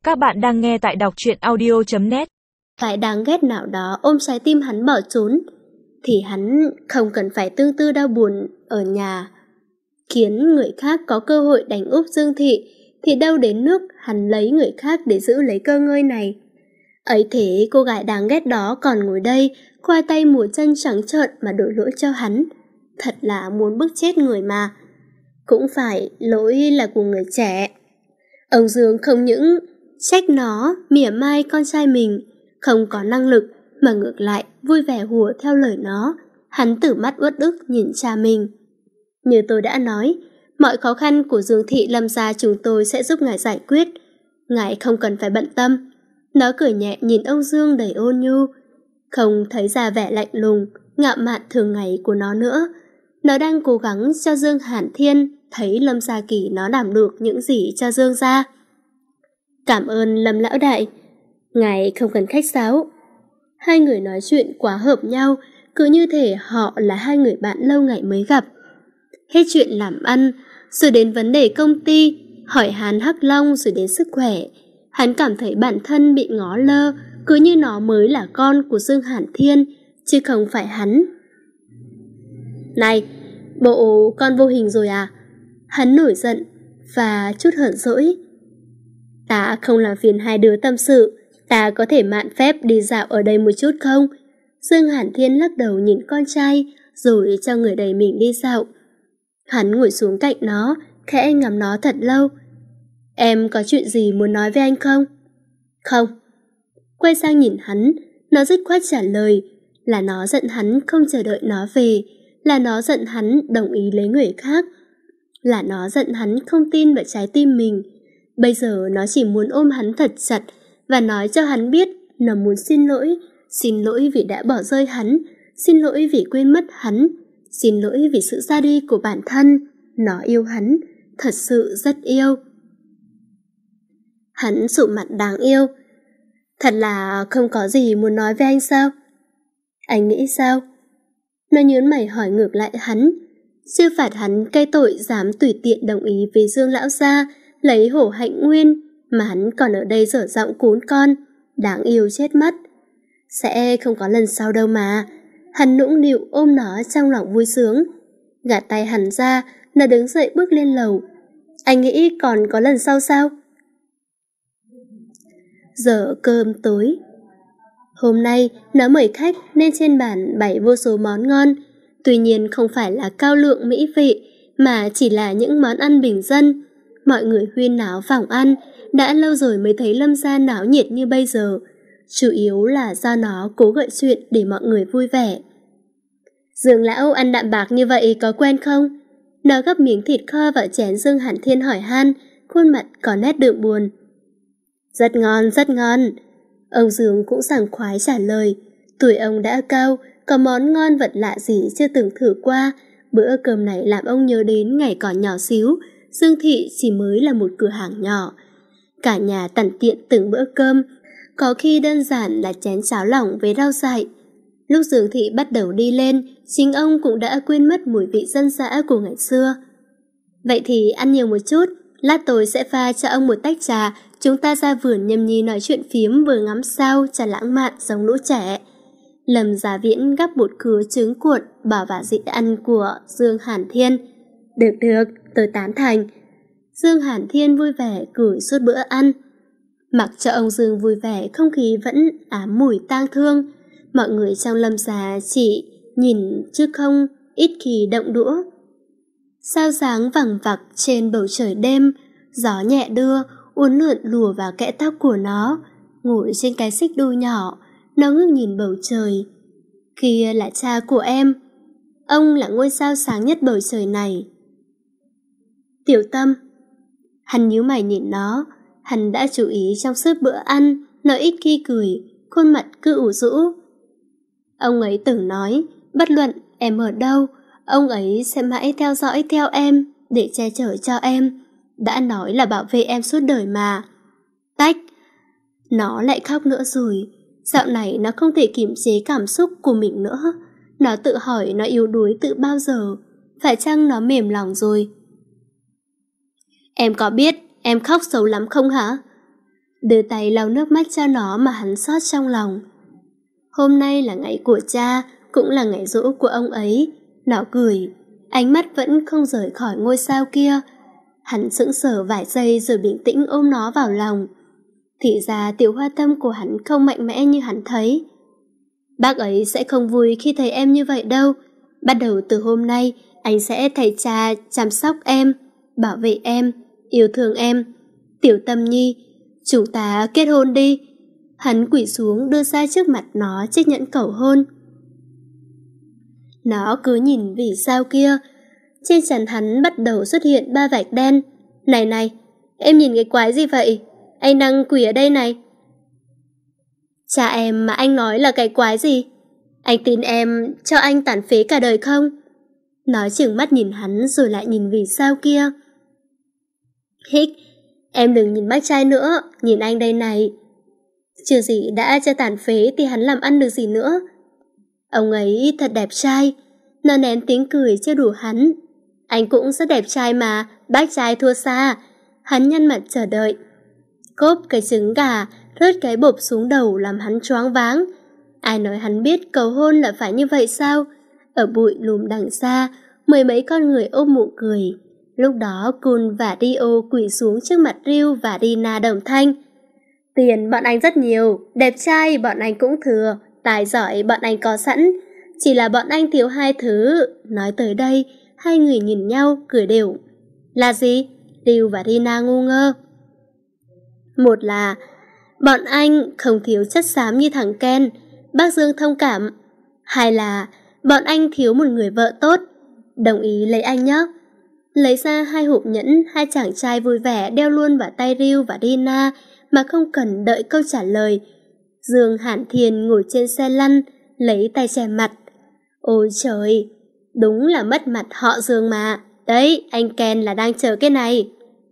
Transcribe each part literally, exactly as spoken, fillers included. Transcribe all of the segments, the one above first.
Các bạn đang nghe tại đọc truyện audio chấm net. Phải đáng ghét nào đó ôm trái tim hắn bỏ trốn, thì hắn không cần phải tương tư đau buồn ở nhà, khiến người khác có cơ hội đánh úp Dương Thị, thì đâu đến nước hắn lấy người khác để giữ lấy cơ ngơi này. Ấy thế cô gái đáng ghét đó còn ngồi đây, khoa tay múa chân trắng trợn mà đổ lỗi cho hắn. Thật là muốn bức chết người mà. Cũng phải, lỗi là của người trẻ. Ông Dương không những trách nó mỉa mai con trai mình không có năng lực, mà ngược lại vui vẻ hùa theo lời nó. Hắn tử mắt uất ức nhìn cha mình. Như tôi đã nói, mọi khó khăn của Dương Thị Lâm gia chúng tôi sẽ giúp ngài giải quyết. Ngài không cần phải bận tâm. Nó cười nhẹ nhìn ông Dương đầy ôn nhu, không thấy ra vẻ lạnh lùng, ngạo mạn thường ngày của nó nữa. Nó đang cố gắng cho Dương Hàn Thiên thấy Lâm Gia Kỳ nó đảm được những gì cho Dương gia. Cảm ơn Lâm lão đại. Ngài không cần khách sáo. Hai người nói chuyện quá hợp nhau, cứ như thể họ là hai người bạn lâu ngày mới gặp. Hết chuyện làm ăn, rồi đến vấn đề công ty, hỏi han Hắc Long, rồi đến sức khỏe. Hắn cảm thấy bản thân bị ngó lơ, cứ như nó mới là con của Dương Hàn Thiên, chứ không phải hắn. Này, bộ con vô hình rồi à? Hắn nổi giận và chút hờn dỗi. Ta không làm phiền hai đứa tâm sự, ta có thể mạn phép đi dạo ở đây một chút không? Dương Hàn Thiên lắc đầu nhìn con trai, rồi cho người đẩy mình đi dạo. Hắn ngồi xuống cạnh nó, khẽ ngắm nó thật lâu. Em có chuyện gì muốn nói với anh không? Không. Quay sang nhìn hắn, nó dứt khoát trả lời là nó giận hắn không chờ đợi nó về, là nó giận hắn đồng ý lấy người khác, là nó giận hắn không tin vào trái tim mình. Bây giờ nó chỉ muốn ôm hắn thật chặt và nói cho hắn biết nó muốn xin lỗi, xin lỗi vì đã bỏ rơi hắn, xin lỗi vì quên mất hắn, xin lỗi vì sự ra đi của bản thân. Nó yêu hắn, thật sự rất yêu. Hắn sụ mặt đáng yêu. Thật là không có gì muốn nói với anh sao? Anh nghĩ sao? Nó nhớn mày hỏi ngược lại hắn. Chưa phạt hắn cây tội dám tùy tiện đồng ý với Dương lão gia lấy Hổ Hạnh Nguyên, mà hắn còn ở đây dở giọng cún con. Đáng yêu chết mất. Sẽ không có lần sau đâu mà. Hắn nũng nịu ôm nó trong lòng vui sướng. Gạt tay hắn ra, nó đứng dậy bước lên lầu. Anh nghĩ còn có lần sau sao? Giờ cơm tối. Hôm nay nó mời khách nên trên bàn bày vô số món ngon. Tuy nhiên không phải là cao lượng mỹ vị, mà chỉ là những món ăn bình dân. Mọi người huyên náo phòng ăn, đã lâu rồi mới thấy Lâm gia náo nhiệt như bây giờ. Chủ yếu là do nó cố gợi chuyện để mọi người vui vẻ. Dương lão ăn đạm bạc như vậy có quen không? Nó gắp miếng thịt kho vào chén Dương Hàn Thiên hỏi han, khuôn mặt có nét đượm buồn. Rất ngon, rất ngon. Ông Dương cũng sảng khoái trả lời. Tuổi ông đã cao, có món ngon vật lạ gì chưa từng thử qua. Bữa cơm này làm ông nhớ đến ngày còn nhỏ xíu, Dương Thị chỉ mới là một cửa hàng nhỏ. Cả nhà tằn tiện từng bữa cơm, có khi đơn giản là chén cháo lỏng với rau dại. Lúc Dương Thị bắt đầu đi lên, chính ông cũng đã quên mất mùi vị dân dã của ngày xưa. Vậy thì ăn nhiều một chút, lát tôi sẽ pha cho ông một tách trà, chúng ta ra vườn nhâm nhi nói chuyện phiếm vừa ngắm sao trà lãng mạn giống lũ trẻ. Lâm Gia Viễn gắp bột khứa trứng cuộn bỏ vào dĩa ăn của Dương Hàn Thiên. Được được, tôi tán thành. Dương Hàn Thiên vui vẻ cười suốt bữa ăn. Mặc cho ông Dương vui vẻ, không khí vẫn ám mùi tang thương. Mọi người trong Lâm gia chỉ nhìn chứ không ít khi động đũa. Sao sáng vằng vặc trên bầu trời đêm, gió nhẹ đưa uốn lượn lùa vào kẽ tóc của nó. Ngồi trên cái xích đu nhỏ, nó ngước nhìn bầu trời. Kia là cha của em, ông là ngôi sao sáng nhất bầu trời này. Tiểu Tâm. Hắn nhíu mày nhìn nó. Hắn đã chú ý trong suốt bữa ăn, nó ít khi cười, khuôn mặt cứ ủ rũ. Ông ấy từng nói, bất luận em ở đâu, ông ấy sẽ mãi theo dõi theo em, để che chở cho em. Đã nói là bảo vệ em suốt đời mà. Tách. Nó lại khóc nữa rồi. Dạo này nó không thể kiềm chế cảm xúc của mình nữa. Nó tự hỏi nó yếu đuối từ bao giờ. Phải chăng nó mềm lòng rồi? Em có biết em khóc xấu lắm không hả? đưa tay lau nước mắt cho nó mà hắn xót trong lòng. Hôm nay là ngày của cha, cũng là ngày giỗ của ông ấy. Nó cười, ánh mắt vẫn không rời khỏi ngôi sao kia. Hắn sững sờ vài giây rồi bình tĩnh ôm nó vào lòng. Thì ra Tiểu Hoa tâm của hắn không mạnh mẽ như hắn thấy. Bác ấy sẽ không vui khi thấy em như vậy đâu. Bắt đầu từ hôm nay, anh sẽ thay cha chăm sóc em, bảo vệ em, yêu thương em. Tiểu Tâm Nhi, chúng ta kết hôn đi. Hắn quỳ xuống đưa ra trước mặt nó chiếc nhẫn cầu hôn. Nó cứ nhìn vì sao kia. Trên trán hắn bắt đầu xuất hiện ba vạch đen. Này này, em nhìn cái quái gì vậy? Anh đang quỳ ở đây này. Cha em mà anh nói là cái quái gì? Anh tin em cho anh tàn phế cả đời không? Nó chừng mắt nhìn hắn rồi lại nhìn vì sao kia. Hích, em đừng nhìn bác trai nữa, nhìn anh đây này. Chưa gì đã cho tàn phế thì hắn làm ăn được gì nữa. Ông ấy thật đẹp trai. Nó nén tiếng cười chưa đủ hắn. Anh cũng rất đẹp trai mà, bác trai thua xa. Hắn nhăn mặt chờ đợi. Cốp cái trứng gà, rớt cái bộp xuống đầu làm hắn choáng váng. Ai nói hắn biết cầu hôn là phải như vậy sao? Ở bụi lùm đằng xa, mười mấy con người ôm mụ cười. Lúc đó Kun và Dio quỳ xuống trước mặt Ryu và Rina đồng thanh. Tiền bọn anh rất nhiều, đẹp trai bọn anh cũng thừa, tài giỏi bọn anh có sẵn. Chỉ là bọn anh thiếu hai thứ. Nói tới đây, hai người nhìn nhau cười đều. Là gì? Ryu và Rina ngu ngơ. Một là bọn anh không thiếu chất xám như thằng Ken, bác Dương thông cảm. Hai là bọn anh thiếu một người vợ tốt. Đồng ý lấy anh nhé. Lấy ra hai hộp nhẫn, hai chàng trai vui vẻ đeo luôn vào tay Ryu và Rina mà không cần đợi câu trả lời. Dương Hàn Thiền ngồi trên xe lăn, lấy tay che mặt. Ôi trời, đúng là mất mặt họ Dương mà. Đấy, anh Ken là đang chờ cái này.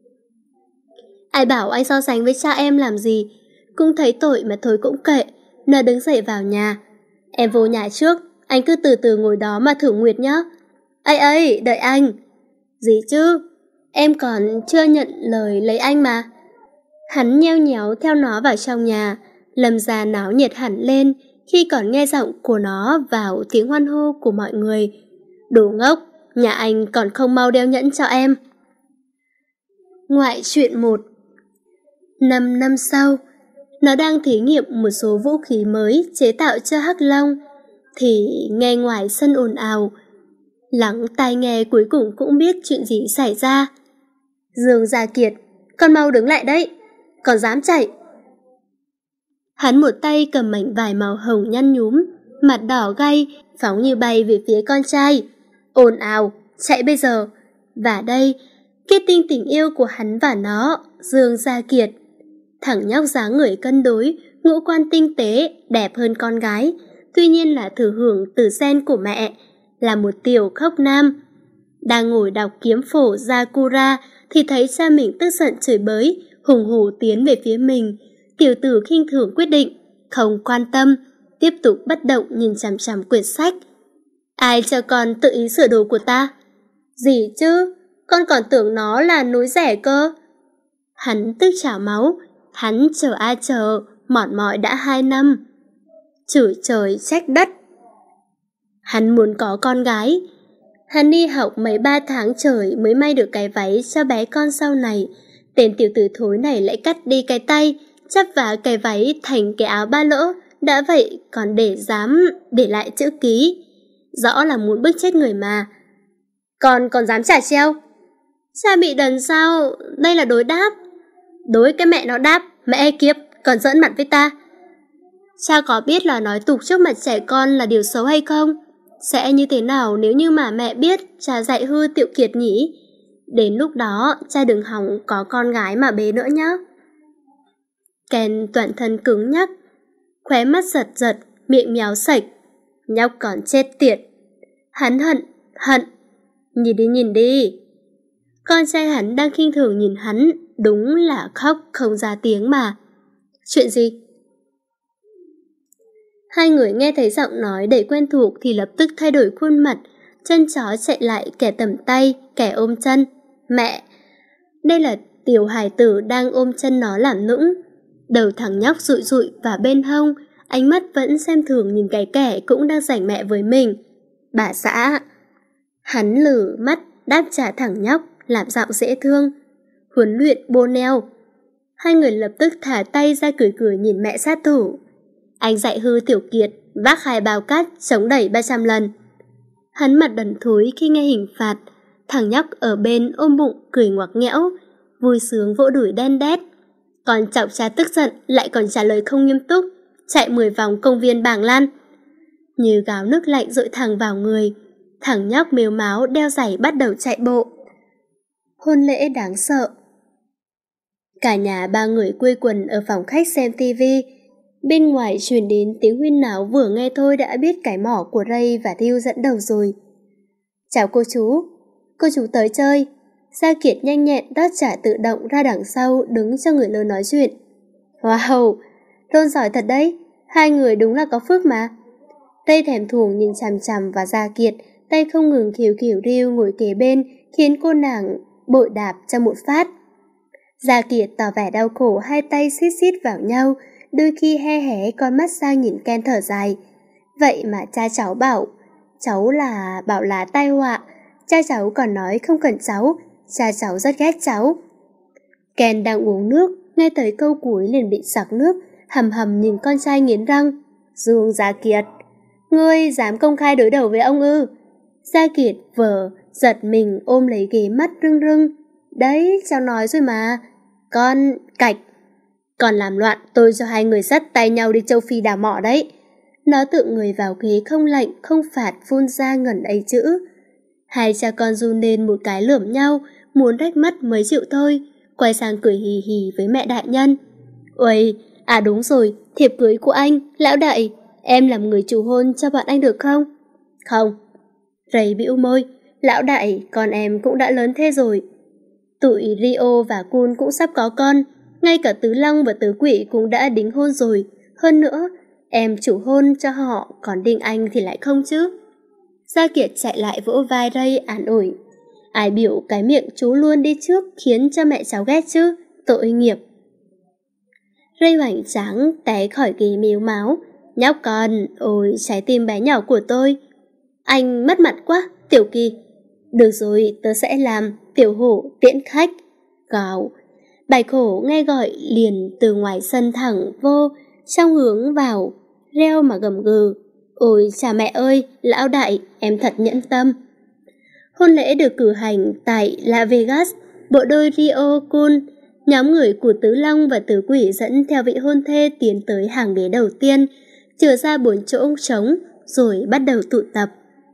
Ai bảo anh so sánh với cha em làm gì? Cũng thấy tội mà thôi cũng kệ. Nó đứng dậy vào nhà. Em vô nhà trước, anh cứ từ từ ngồi đó mà thử nguyệt nhé. Ây ây, đợi anh. Gì chứ? Em còn chưa nhận lời lấy anh mà. Hắn nheo nhéo theo nó vào trong nhà. Lâm gia náo nhiệt hẳn lên khi còn nghe giọng của nó vào tiếng hoan hô của mọi người. Đồ ngốc, nhà anh còn không mau đeo nhẫn cho em. Ngoại truyện một. Năm năm sau, nó đang thí nghiệm một số vũ khí mới chế tạo cho Hắc Long, thì nghe ngoài sân ồn ào. Lắng tai nghe cuối cùng cũng biết chuyện gì xảy ra. Dương Gia Kiệt, con mau đứng lại đấy, còn dám chạy. Hắn một tay cầm mảnh vải màu hồng nhăn nhúm, mặt đỏ gay, phóng như bay về phía con trai. Ồn ào, chạy bây giờ. Và đây, kết tinh tình yêu của hắn và nó, Dương Gia Kiệt. Thằng nhóc dáng người cân đối, ngũ quan tinh tế, đẹp hơn con gái, tuy nhiên là thừa hưởng từ gen của mẹ, là một tiểu khốc nam. Đang ngồi đọc kiếm phổ Sakura thì thấy cha mình tức giận chửi bới, hùng hổ tiến về phía mình. Tiểu tử khinh thường quyết định, không quan tâm, tiếp tục bất động nhìn chằm chằm quyển sách. Ai cho con tự ý sửa đồ của ta? Gì chứ, con còn tưởng nó là núi rẻ cơ. Hắn tức trào máu, hắn chờ ai chờ, mỏi mỏi đã hai năm. Chửi trời trách đất. Hắn muốn có con gái. Hắn đi học mấy ba tháng trời mới may được cái váy cho bé con sau này. Tên tiểu tử thối này lại cắt đi cái tay, chắp vá cái váy thành cái áo ba lỗ. Đã vậy còn để dám để lại chữ ký. Rõ là muốn bức chết người mà. Con còn dám trả treo? Cha bị đần sao? Đây là đối đáp. Đối cái mẹ nó đáp, mẹ kiếp, còn giỡn mặt với ta. Cha có biết là nói tục trước mặt trẻ con là điều xấu hay không? Sẽ như thế nào nếu như mà mẹ biết cha dạy hư Tiểu Kiệt nhỉ? Đến lúc đó cha đừng hòng có con gái mà bế nữa nhá. Ken toàn thân cứng nhắc, khóe mắt giật giật, miệng méo sạch. Nhóc còn chết tiệt. Hắn hận, hận. Nhìn đi nhìn đi. Con trai hắn đang khinh thường nhìn hắn, đúng là khóc không ra tiếng mà. Chuyện gì? Hai người nghe thấy giọng nói đầy quen thuộc thì lập tức thay đổi khuôn mặt, chân chó chạy lại, kẻ tầm tay, kẻ ôm chân. Mẹ! Đây là tiểu hài tử đang ôm chân nó làm nũng. Đầu thằng nhóc rụi rụi vào bên hông, ánh mắt vẫn xem thường nhìn cái kẻ cũng đang giành mẹ với mình. Bà xã. Hắn lử mắt đáp trả thằng nhóc, làm giọng dễ thương. Huấn luyện bô neo. Hai người lập tức thả tay ra cười cười nhìn mẹ sát thủ. Anh dạy hư Tiểu Kiệt vác hai bao cát chống đẩy ba trăm lần. Hắn mặt đần thối khi nghe hình phạt. Thằng nhóc ở bên ôm bụng cười ngoặc nghẽo, vui sướng vỗ đùi đen đét. Còn chọc cha tức giận lại còn trả lời không nghiêm túc, chạy mười vòng công viên Bàng Lan. Như gáo nước lạnh dội thẳng vào người. Thằng nhóc mếu máo đeo giày bắt đầu chạy bộ. Hôn lễ đáng sợ. Cả nhà ba người quây quần ở phòng khách xem tivi. Bên ngoài truyền đến tiếng huyên náo, vừa nghe thôi đã biết cái mỏ của Ray và Ryu dẫn đầu rồi. Chào cô chú. Cô chú tới chơi. Gia Kiệt nhanh nhẹn đáp trả tự động ra đằng sau, đứng cho người lớn nói chuyện. Wow, Ron giỏi thật đấy. Hai người đúng là có phước mà. Ray thèm thuồng nhìn chằm chằm vào Gia Kiệt, tay không ngừng khều khều Ryu ngồi kế bên, khiến cô nàng bội đạp cho một phát. Gia Kiệt tỏ vẻ đau khổ, hai tay xít xít vào nhau, đôi khi he hé con mắt sang nhìn Ken thở dài. Vậy mà cha cháu bảo, cháu là bảo là tai họa. Cha cháu còn nói không cần cháu, cha cháu rất ghét cháu. Ken đang uống nước, nghe tới câu cuối liền bị sặc nước, hầm hầm nhìn con trai nghiến răng. Dương Gia Kiệt, ngươi dám công khai đối đầu với ông ư? Gia Kiệt vờ giật mình ôm lấy ghế, mắt rưng rưng. Đấy, cháu nói rồi mà. Con cạch. Còn làm loạn tôi cho hai người dắt tay nhau đi châu Phi đào mỏ đấy. Nó tự người vào ghế, không lạnh không phạt phun ra ngẩn ấy chữ. Hai cha con run lên một cái, lườm nhau, muốn rách mắt mới chịu thôi. Quay sang cười hì hì với mẹ đại nhân. Uầy, à đúng rồi, thiệp cưới của anh, lão đại. Em làm người chủ hôn cho bọn anh được không? Không. Ray bĩu môi. Lão đại, con em cũng đã lớn thế rồi. Tụi Rio và Kun cũng sắp có con. Ngay cả Tứ Long và Tứ Quỷ cũng đã đính hôn rồi. Hơn nữa, em chủ hôn cho họ, còn Đinh Anh thì lại không chứ. Gia Kiệt chạy lại vỗ vai Ray an ủi. Ai biểu cái miệng chú luôn đi trước khiến cho mẹ cháu ghét chứ, tội nghiệp. Ray hoành tráng té khỏi ghế mếu máo. Nhóc con, ôi trái tim bé nhỏ của tôi. Anh mất mặt quá, Tiểu Kỳ. Được rồi, tớ sẽ làm. Tiểu Hổ tiễn khách. Gào. Bạch Hổ nghe gọi liền từ ngoài sân thẳng vô, trong hướng vào, reo mà gầm gừ. Ôi cha mẹ ơi, lão đại, em thật nhẫn tâm. Hôn lễ được cử hành tại Las Vegas. Bộ đôi Rio Kun, nhóm người của Tứ Long và Tứ Quỷ dẫn theo vị hôn thê tiến tới hàng ghế đầu tiên, chừa ra bốn chỗ trống, rồi bắt đầu tụ tập.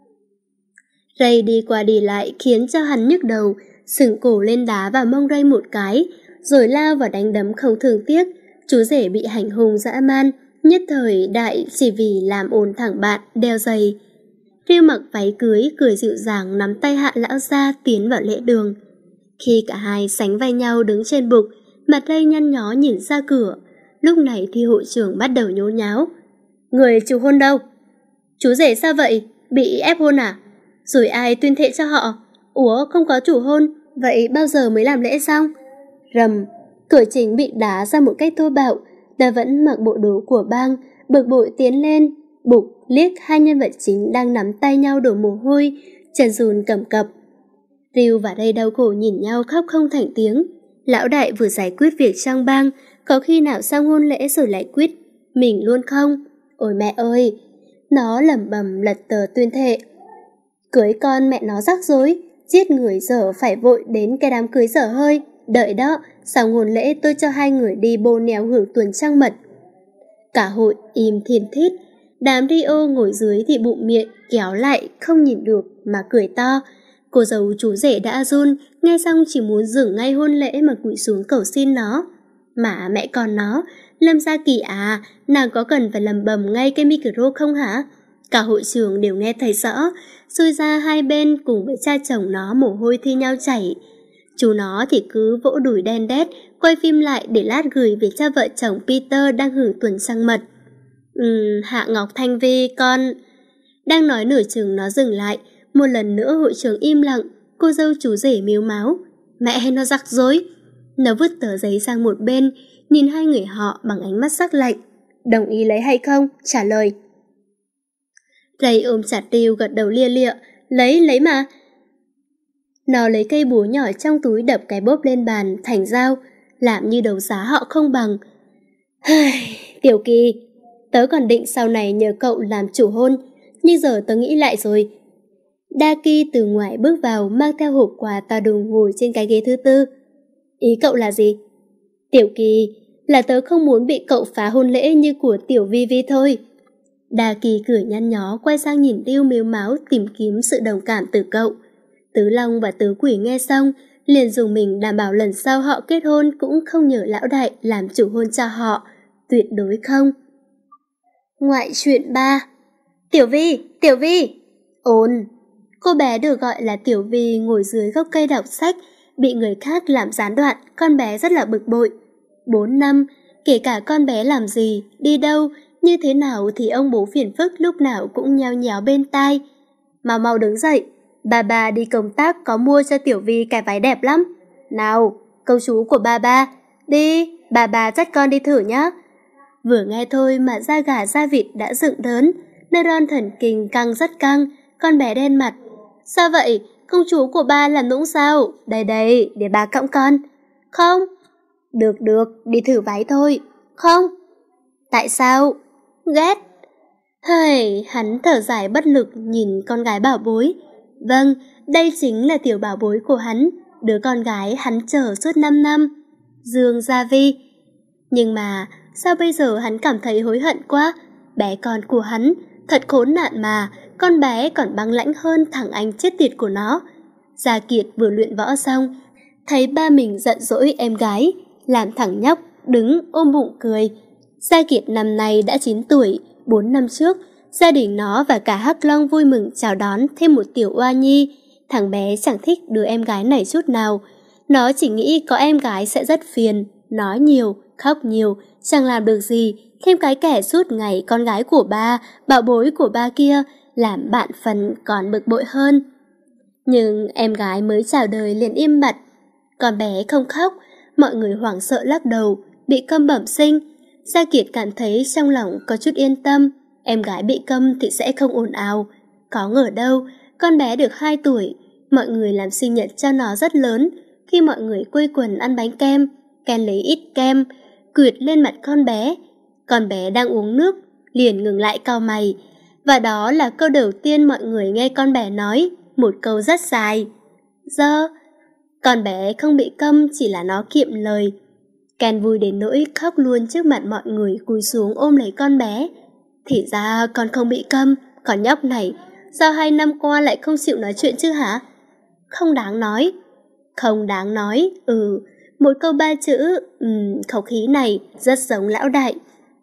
Ray đi qua đi lại khiến cho hắn nhức đầu, sừng cổ lên đá vào mông Ray một cái, rồi lao vào đánh đấm không thương tiếc. Chú rể bị hành hung dã man, nhất thời đại chỉ vì làm ồn thẳng bạn đeo giày. Ryu mặc váy cưới, cười dịu dàng nắm tay Hạ lão gia tiến vào lễ đường. Khi cả hai sánh vai nhau đứng trên bục, mặt Ray nhăn nhó nhìn ra cửa. Lúc này thì hội trưởng bắt đầu nhốn nháo. Người chủ hôn đâu? Chú rể sao vậy? Bị ép hôn à? Rồi ai tuyên thệ cho họ? Ủa không có chủ hôn, vậy bao giờ mới làm lễ xong? Rầm, cửa chính bị đá ra một cách thô bạo. Ta vẫn mặc bộ đồ của bang, bực bội tiến lên, bục liếc hai nhân vật chính đang nắm tay nhau đổ mồ hôi, chân run cầm cập. Ryu và Ray đau khổ nhìn nhau khóc không thành tiếng. Lão đại vừa giải quyết việc trong bang, có khi nào xong hôn lễ rồi lại quyết mình luôn không? Ôi mẹ ơi! Nó lẩm bẩm lật tờ tuyên thệ. Cưới con mẹ nó rắc rối, giết người giờ phải vội đến cái đám cưới dở hơi. Đợi đó, xong hôn lễ tôi cho hai người đi bô nèo hưởng tuần trăng mật. Cả hội im thiên thít. Đám Rio ngồi dưới thì bụng miệng kéo lại không nhìn được mà cười to. Cô dâu chú rể đã run, nghe xong chỉ muốn dừng ngay hôn lễ mà cúi xuống cầu xin nó. Mà mẹ con nó, Lâm Gia Kỳ à, nàng có cần phải lầm bầm ngay cái micro không hả? Cả hội trường đều nghe thấy rõ, xui ra hai bên cùng với cha chồng nó mồ hôi thi nhau chảy. Chú nó thì cứ vỗ đùi đen đét, quay phim lại để lát gửi về cho vợ chồng Peter đang hưởng tuần trăng mật. Ừm, Hạ Ngọc Thanh Vi con... Đang nói nửa chừng nó dừng lại, một lần nữa hội trường im lặng, cô dâu chú rể mếu máo. Mẹ nó rắc rối. Nó vứt tờ giấy sang một bên, nhìn hai người họ bằng ánh mắt sắc lạnh. Đồng ý lấy hay không? Trả lời. Ray ôm chặt Ryu gật đầu lia lịa. Lấy, lấy mà. Nó lấy cây búa nhỏ trong túi đập cái bốp lên bàn thành dao, làm như đấu giá họ không bằng. Tiểu Kỳ, tớ còn định sau này nhờ cậu làm chủ hôn, nhưng giờ tớ nghĩ lại rồi. Daki từ ngoài bước vào mang theo hộp quà to đùng ngồi trên cái ghế thứ tư. Ý cậu là gì? Tiểu Kỳ, là tớ không muốn bị cậu phá hôn lễ như của Tiểu Vi Vi thôi. Daki cười nhăn nhó quay sang nhìn Ryu mếu máo tìm kiếm sự đồng cảm từ cậu. Tứ Long và Tứ Quỷ nghe xong liền dùng mình đảm bảo lần sau họ kết hôn cũng không nhờ lão đại làm chủ hôn cho họ. Tuyệt đối không. Ngoại truyện ba. Tiểu Vi, Tiểu Vi. Ồn. Cô bé được gọi là Tiểu Vi ngồi dưới gốc cây đọc sách, bị người khác làm gián đoạn, con bé rất là bực bội. Bốn năm, kể cả con bé làm gì, đi đâu, như thế nào thì ông bố phiền phức lúc nào cũng nhao nháo bên tai. Mau mau đứng dậy, bà bà đi công tác có mua cho Tiểu Vi cái váy đẹp lắm. Nào, công chúa của bà bà, đi, bà bà dắt con đi thử nhá. Vừa nghe thôi mà da gà da vịt đã dựng lớn, neuron thần kinh căng rất căng, con bé đen mặt. Sao vậy, công chúa của ba làm nũng sao? Đây đây, để bà cõng con. Không. Được được, đi thử váy thôi. Không. Tại sao? Ghét. Hây, hắn thở dài bất lực nhìn con gái bảo bối. Vâng, đây chính là tiểu bảo bối của hắn, đứa con gái hắn chờ suốt năm năm. Dương Gia Vi. Nhưng mà, sao bây giờ hắn cảm thấy hối hận quá? Bé con của hắn, thật khốn nạn mà, con bé còn băng lãnh hơn thằng anh chết tiệt của nó. Gia Kiệt vừa luyện võ xong, thấy ba mình giận dỗi em gái, làm thằng nhóc đứng ôm bụng cười. Gia Kiệt năm nay đã chín tuổi, bốn năm trước, gia đình nó và cả Hắc Long vui mừng chào đón thêm một tiểu oa nhi. Thằng bé chẳng thích đứa em gái này chút nào. Nó chỉ nghĩ có em gái sẽ rất phiền, nói nhiều, khóc nhiều, chẳng làm được gì, thêm cái kẻ suốt ngày con gái của ba, bảo bối của ba kia, làm bạn phần còn bực bội hơn. Nhưng em gái mới chào đời liền im bặt. Con bé không khóc, mọi người hoảng sợ lắc đầu, bị câm bẩm sinh. Gia Kiệt cảm thấy trong lòng có chút yên tâm, em gái bị câm thì sẽ không ồn ào. Có ngờ đâu, con bé được hai tuổi, mọi người làm sinh nhật cho nó rất lớn. Khi mọi người quây quần ăn bánh kem, Ken lấy ít kem, quệt lên mặt con bé. Con bé đang uống nước, liền ngừng lại cau mày. Và đó là câu đầu tiên mọi người nghe con bé nói, một câu rất dài. Dơ. Con bé không bị câm, chỉ là nó kiệm lời. Ken vui đến nỗi khóc luôn trước mặt mọi người, cúi xuống ôm lấy con bé. Thì ra con không bị câm, con nhóc này, sao hai năm qua lại không chịu nói chuyện chứ hả? Không đáng nói. Không đáng nói, ừ, một câu ba chữ, ừm, khẩu khí này rất giống lão đại.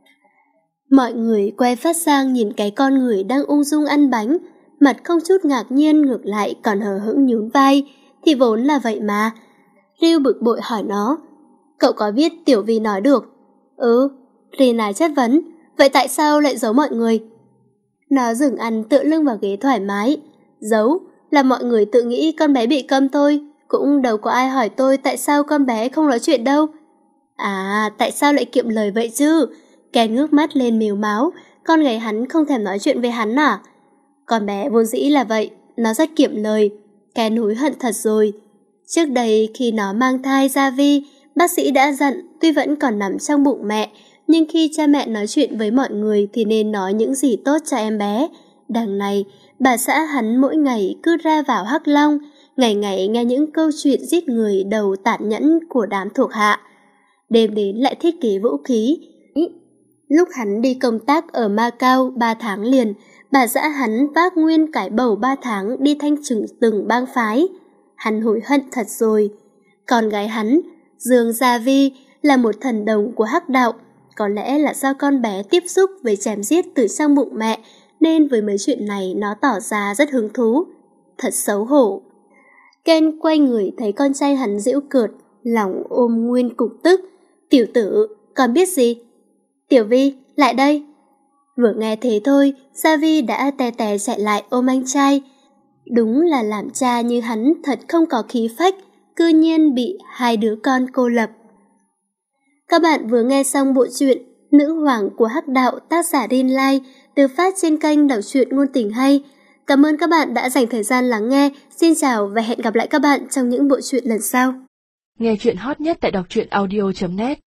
Mọi người quay phát sang nhìn cái con người đang ung dung ăn bánh, mặt không chút ngạc nhiên, ngược lại còn hờ hững nhún vai, thì vốn là vậy mà. Ryu bực bội hỏi nó, cậu có biết Tiểu Vi nói được? Ừ, Rina chất vấn, vậy tại sao lại giấu mọi người? Nó dừng ăn tựa lưng vào ghế thoải mái. Giấu, là mọi người tự nghĩ con bé bị câm thôi, cũng đâu có ai hỏi tôi tại sao con bé không nói chuyện đâu. À, tại sao lại kiệm lời vậy chứ? Ken ngước mắt lên mếu máo, con gái hắn không thèm nói chuyện với hắn à? Con bé vốn dĩ là vậy, nó rất kiệm lời. Ken hối hận thật rồi. Trước đây khi nó mang thai Gia Vi, bác sĩ đã dặn tuy vẫn còn nằm trong bụng mẹ, nhưng khi cha mẹ nói chuyện với mọi người thì nên nói những gì tốt cho em bé. Đằng này, bà xã hắn mỗi ngày cứ ra vào Hắc Long, ngày ngày nghe những câu chuyện giết người đầu tàn nhẫn của đám thuộc hạ. Đêm đến lại thiết kế vũ khí. Lúc hắn đi công tác ở Macau ba tháng liền, bà xã hắn vác nguyên cái bầu ba tháng đi thanh trừng từng bang phái. Hắn hối hận thật rồi. Con gái hắn, Dương Gia Vi, là một thần đồng của Hắc đạo. Có lẽ là do con bé tiếp xúc với chém giết từ trong bụng mẹ, nên với mấy chuyện này nó tỏ ra rất hứng thú. Thật xấu hổ. Ken quay người thấy con trai hắn giễu cợt, lòng ôm nguyên cục tức. Tiểu tử, con biết gì? Tiểu Vi, lại đây. Vừa nghe thế thôi, Gia Vi đã tè tè chạy lại ôm anh trai. Đúng là làm cha như hắn thật không có khí phách, cư nhiên bị hai đứa con cô lập. Các bạn vừa nghe xong bộ truyện Nữ Hoàng của Hắc Đạo, tác giả Rin Lai, được phát trên kênh Đọc truyện Ngôn Tình Hay. Cảm ơn các bạn đã dành thời gian lắng nghe. Xin chào và hẹn gặp lại các bạn trong những bộ truyện lần sau. Nghe truyện hot nhất tại đọc truyện audio chấm net.